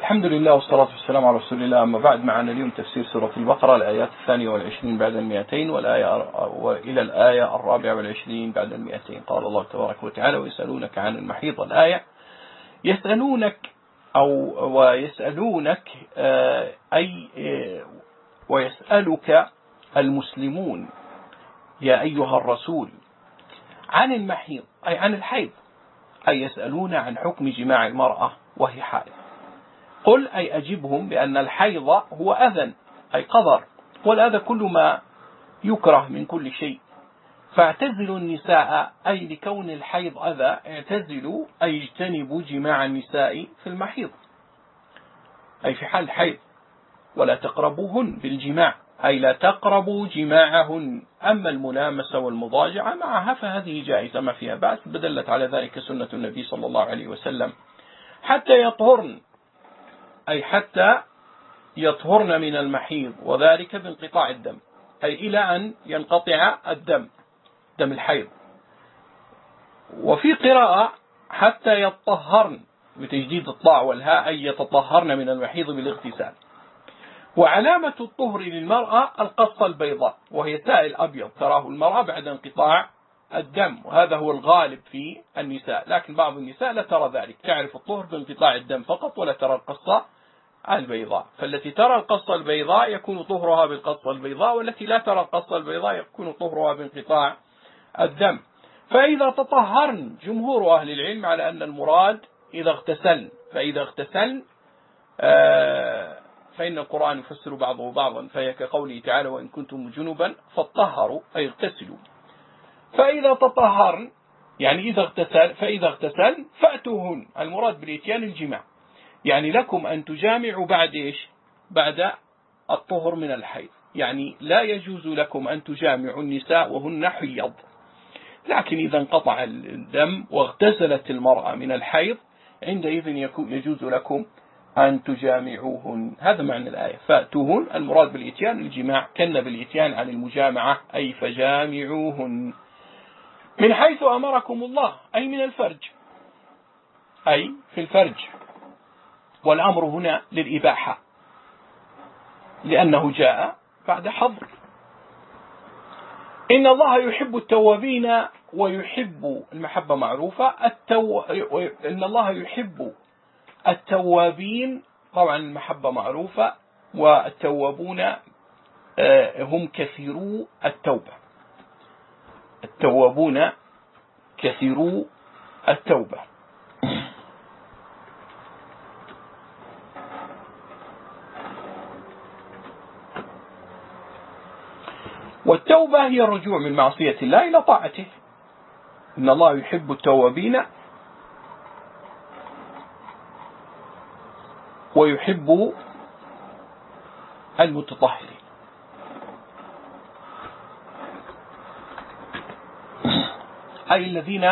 الحمد لله والصلاة والسلام على رسول الله. أما بعد، معنا اليوم تفسير سورة البقرة، الآيات 22 بعد 200 وإلى الآية 24 بعد 200. قال الله تبارك وتعالى: ويسألونك عن المحيض. الآية ويسألونك ويسألك المسلمون يا أيها الرسول عن المحيض، أي عن الحيض، أي يسألون عن حكم جماع المرأة وهي حائض. قل أي أجبهم بأن الحيض هو أذى، أي قذر، والأذى كل ما يكره من كل شيء، فاعتزلوا النساء، أي لكون الحيض أذى اعتزلوا أي اجتنبوا جماع النساء في المحيض، أي في حال الحيض، ولا تقربوهن بالجماع، أي لا تقربوا جماعهن. أما الملامسة والمضاجعة معها فهذه جائزة ما فيها بأس، بدلت على ذلك سنة النبي صلى الله عليه وسلم، حتى يطهرن، أي حتى يطهرن من المحيض، وذلك بانقطاع الدم، أي إلى أن ينقطع الدم، دم الحيض. وفي قراءة حتى يطهرن بتجديد الطاء والهاء، أي يتطهرن من المحيض بالاغتسال. وعلامة الطهر للمرأة القصة البيضاء، وهي سائل أبيض تراه المرأة بعد انقطاع الدم، وهذا هو الغالب في النساء، لكن بعض النساء لا ترى ذلك، تعرف الطهر بانقطاع الدم فقط ولا ترى القصة البيضاء. فالتي ترى القصة البيضاء يكون طهرها بالقصة البيضاء، والتي لا ترى القصة البيضاء يكون طهرها بانقطاع الدم. فإذا تطهرن، جمهور أهل العلم على أن المراد إذا اغتسلن، فإذا اغتسلن فإن القرآن يفسر بعضه بعضا، فهي كقوله تعالى: وإن كنتم جنبا فاطهروا، أي اغتسلوا. فإذا تطهرن يعني فإذا اغتسلن فأتوهن، المراد بالإتيان الجماع، يعني لكم أن تجامعوا بعد إيش؟ بعد الطهر من الحيض، يعني لا يجوز لكم أن تجامعوا النساء وهن حيض، لكن إذا انقطع الدم واغتسلت المرأة من الحيض عندئذ يجوز لكم أن تجامعوهن. هذا معنى الآية. فأتوهن المراد بالإتيان الجماع، كن بالإتيان عن المجامعة، أي فجامعوهن من حيث أمركم الله، أي من الفرج، أي في الفرج، والأمر هنا للإباحة لأنه جاء بعد حظر. إن الله يحب التوابين ويحب، المحبة معروفة، إن الله يحب التوابين، طبعا المحبة معروفة، والتوابون هم كثيرو التوبة، التوابون كثيرو التوبة. والتوبة هي الرجوع من معصية الله إلى طاعته. إن الله يحب التوابين ويحب المتطهرين، أي الذين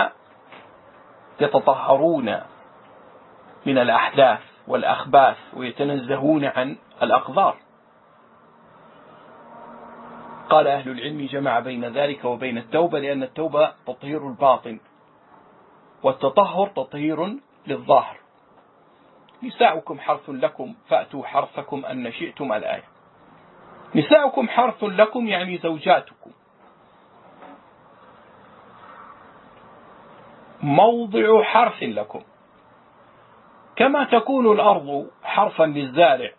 يتطهرون من الأحداث والأخباث ويتنزهون عن الأقذار. قال أهل العلم جمع بين ذلك وبين التوبة، لأن التوبة تطهير الباطن، والتطهر تطهير للظاهر. نساؤكم حرث لكم فأتوا حرثكم أن شئتم، الآية. نساؤكم حرث لكم يعني زوجاتكم، موضع حرث لكم، كما تكون الأرض حرثا للزارع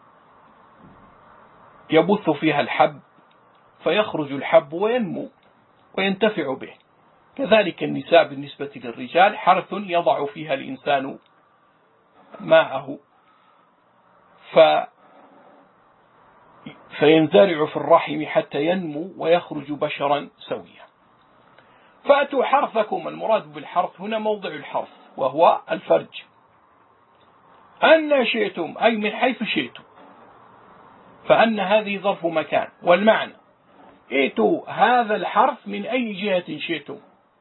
يبث فيها الحب فيخرج الحب وينمو وينتفع به، كذلك النساء بالنسبة للرجال حرث يضع فيها الإنسان ماءه فينزرع في الرحم حتى ينمو ويخرج بشرا سويا. فأتوا حرثكم، المراد بالحرث هنا موضع الحرث وهو الفرج، أن شئتم، أي من حيث شئتم، فأن هذه ظرف مكان، والمعنى ائتوا هذا الحرث من أي جهة شئتم،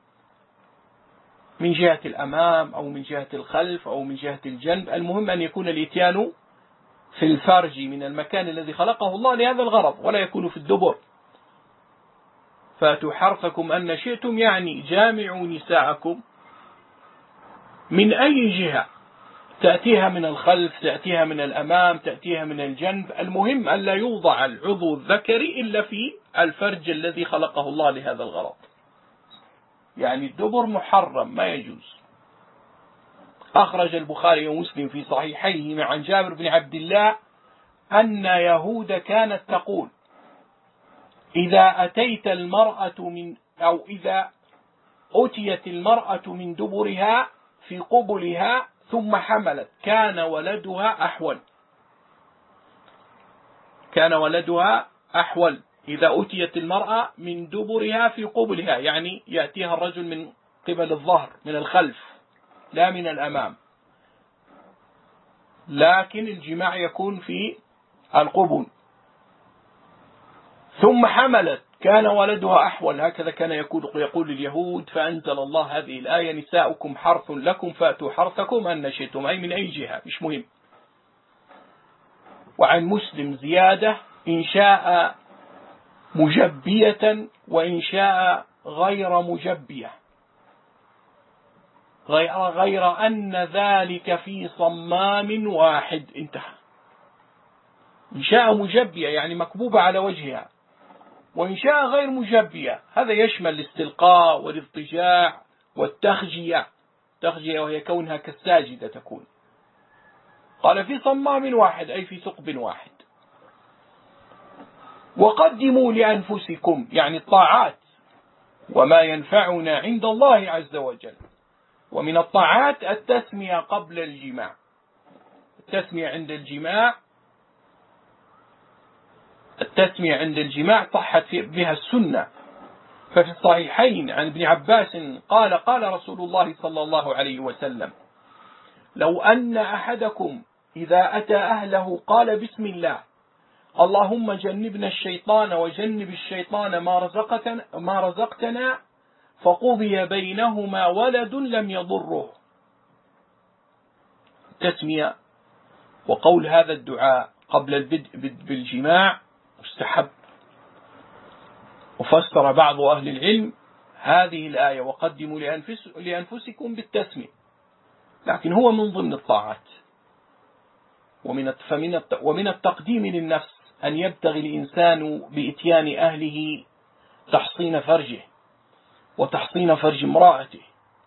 من جهة الأمام أو من جهة الخلف أو من جهة الجنب، المهم أن يكون الإتيان في الفرج من المكان الذي خلقه الله لهذا الغرض، ولا يكون في الدبر. فأتوا حرثكم أن شئتم، يعني جامعوا نساءكم من أي جهة، تأتيها من الخلف، تأتيها من الأمام، تأتيها من الجنب، المهم أن لا يوضع العضو الذكري إلا في الفرج الذي خلقه الله لهذا الغرض. يعني الدبر محرم، ما يجوز. أخرج البخاري ومسلم في صحيحيهما عن جابر بن عبد الله أن يهود كانت تقول: إذا أتيت المرأة إذا أتيت المرأة من دبرها في قبلها ثم حملت كان ولدها أحول. كان ولدها أحول. إذا أتيت المرأة من دبرها في قبلها، يعني يأتيها الرجل من قبل الظهر، من الخلف لا من الأمام، لكن الجماع يكون في القبل. ثم حملت كان ولدها أحول. هكذا كان يقول اليهود، فأنزل الله هذه الآية: نساؤكم حرث لكم فأتوا حرثكم أن شئتم، أي من أي جهة، مش مهم. وعن مسلم زيادة: إن شاء مجبية وإن شاء غير مجبية، غير أن ذلك في صمام واحد. انتهى. إن شاء مجبية يعني مكبوبة على وجهها، وإن شاء غير مجبية هذا يشمل الاستلقاء والاضطجاع والتخجية. تخجية وهي كونها كالساجدة تكون. قال في صمام واحد أي في ثقب واحد. وقدموا لأنفسكم يعني الطاعات وما ينفعنا عند الله عز وجل. ومن الطاعات التسمية قبل الجماع. التسمية عند الجماع صحت بها السنة. ففي الصحيحين عن ابن عباس قال: قال رسول الله صلى الله عليه وسلم: لو أن أحدكم إذا أتى أهله قال: بسم الله، اللهم جنبنا الشيطان وجنب الشيطان ما رزقتنا، فقضي بينهما ولد لم يضره. تسمية وقول هذا الدعاء قبل البدء بالجماع مستحب. وفسر بعض أهل العلم هذه الآية: وقدموا لأنفسكم بالتسمية، لكن هو من ضمن الطاعات. ومن التقديم للنفس أن يبتغي الإنسان بإتيان أهله تحصين فرجه وتحصين فرج امرأته،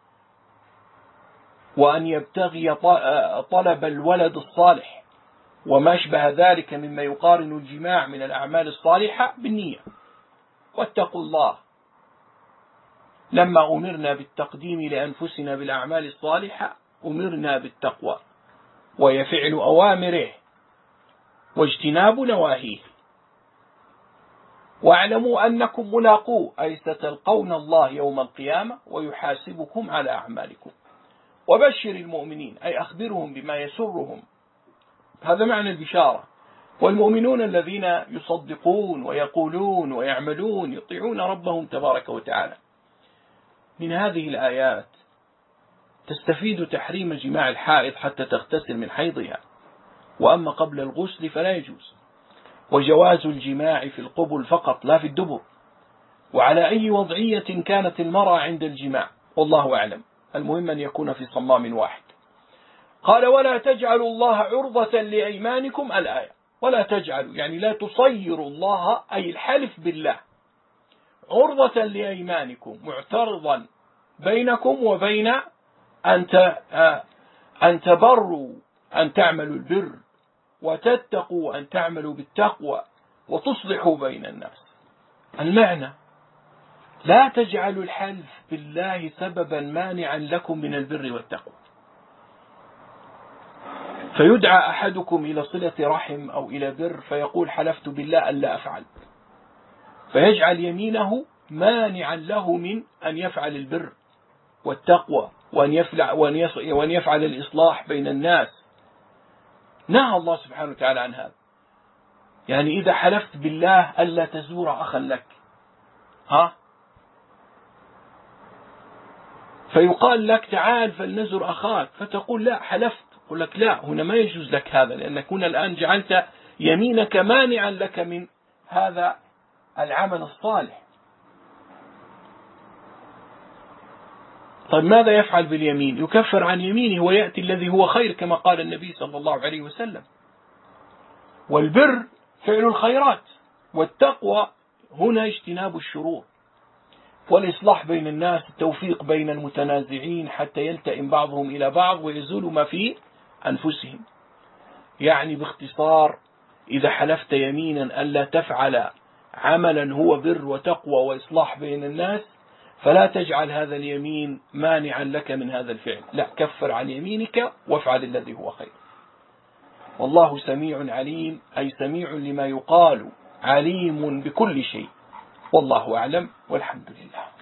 وأن يبتغي طلب الولد الصالح وما أشبه ذلك مما يقارن الجماع من الأعمال الصالحة بالنية. واتقوا الله. لما أمرنا بالتقديم لأنفسنا بالأعمال الصالحة أمرنا بالتقوى، وهي فعل أوامره واجتناب نواهيه. واعلموا أنكم ملاقوه، أي ستلقون الله يوم القيامة ويحاسبكم على أعمالكم. وبشر المؤمنين، أي أخبرهم بما يسرهم. هذا معنى البشارة. والمؤمنون الذين يصدقون ويقولون ويعملون يطيعون ربهم تبارك وتعالى. من هذه الآيات تستفيد تحريم جماع الحائض حتى تغتسل من حيضها، وأما قبل الغسل فلا يجوز. وجواز الجماع في القبل فقط لا في الدبر، وعلى أي وضعية كانت المرأة عند الجماع، والله أعلم. المهم أن يكون في صمام واحد. قال: ولا تجعلوا الله عرضة لأيمانكم. الآية: ولا تجعلوا يعني لا تصيروا الله، أي الحلف بالله، عرضة لأيمانكم، معترضا بينكم وبين أن تبروا، أن تعملوا البر، وتتقوا، أن تعملوا بالتقوى، وتصلحوا بين الناس. المعنى: لا تجعلوا الحلف بالله سببا مانعا لكم من البر والتقوى، فيدعى أحدكم إلى صلة رحم أو إلى بر فيقول: حلفت بالله ألا أفعل، فيجعل يمينه مانعا له من أن يفعل البر والتقوى وأن يفعل الإصلاح بين الناس. نهى الله سبحانه وتعالى عن هذا. يعني إذا حلفت بالله ألا تزور أخا لك، فيقال لك: تعال فلنزر أخاك، فتقول: لا حلفت. يقول لك: لا، هنا ما يجوز لك هذا، لأنك هنا الآن جعلت يمينك مانعا لك من هذا العمل الصالح. طيب ماذا يفعل باليمين؟ يكفر عن يمينه ويأتي الذي هو خير كما قال النبي صلى الله عليه وسلم. والبر فعل الخيرات، والتقوى هنا اجتناب الشرور، والإصلاح بين الناس، التوفيق بين المتنازعين حتى يلتئم بعضهم إلى بعض ويزول ما في أنفسهم. يعني باختصار، إذا حلفت يمينا ألا تفعل عملا هو بر وتقوى وإصلاح بين الناس، فلا تجعل هذا اليمين مانعا لك من هذا الفعل، لا، كفر عن يمينك وافعل الذي هو خير. والله سميع عليم، أي سميع لما يقال، عليم بكل شيء. والله أعلم، والحمد لله.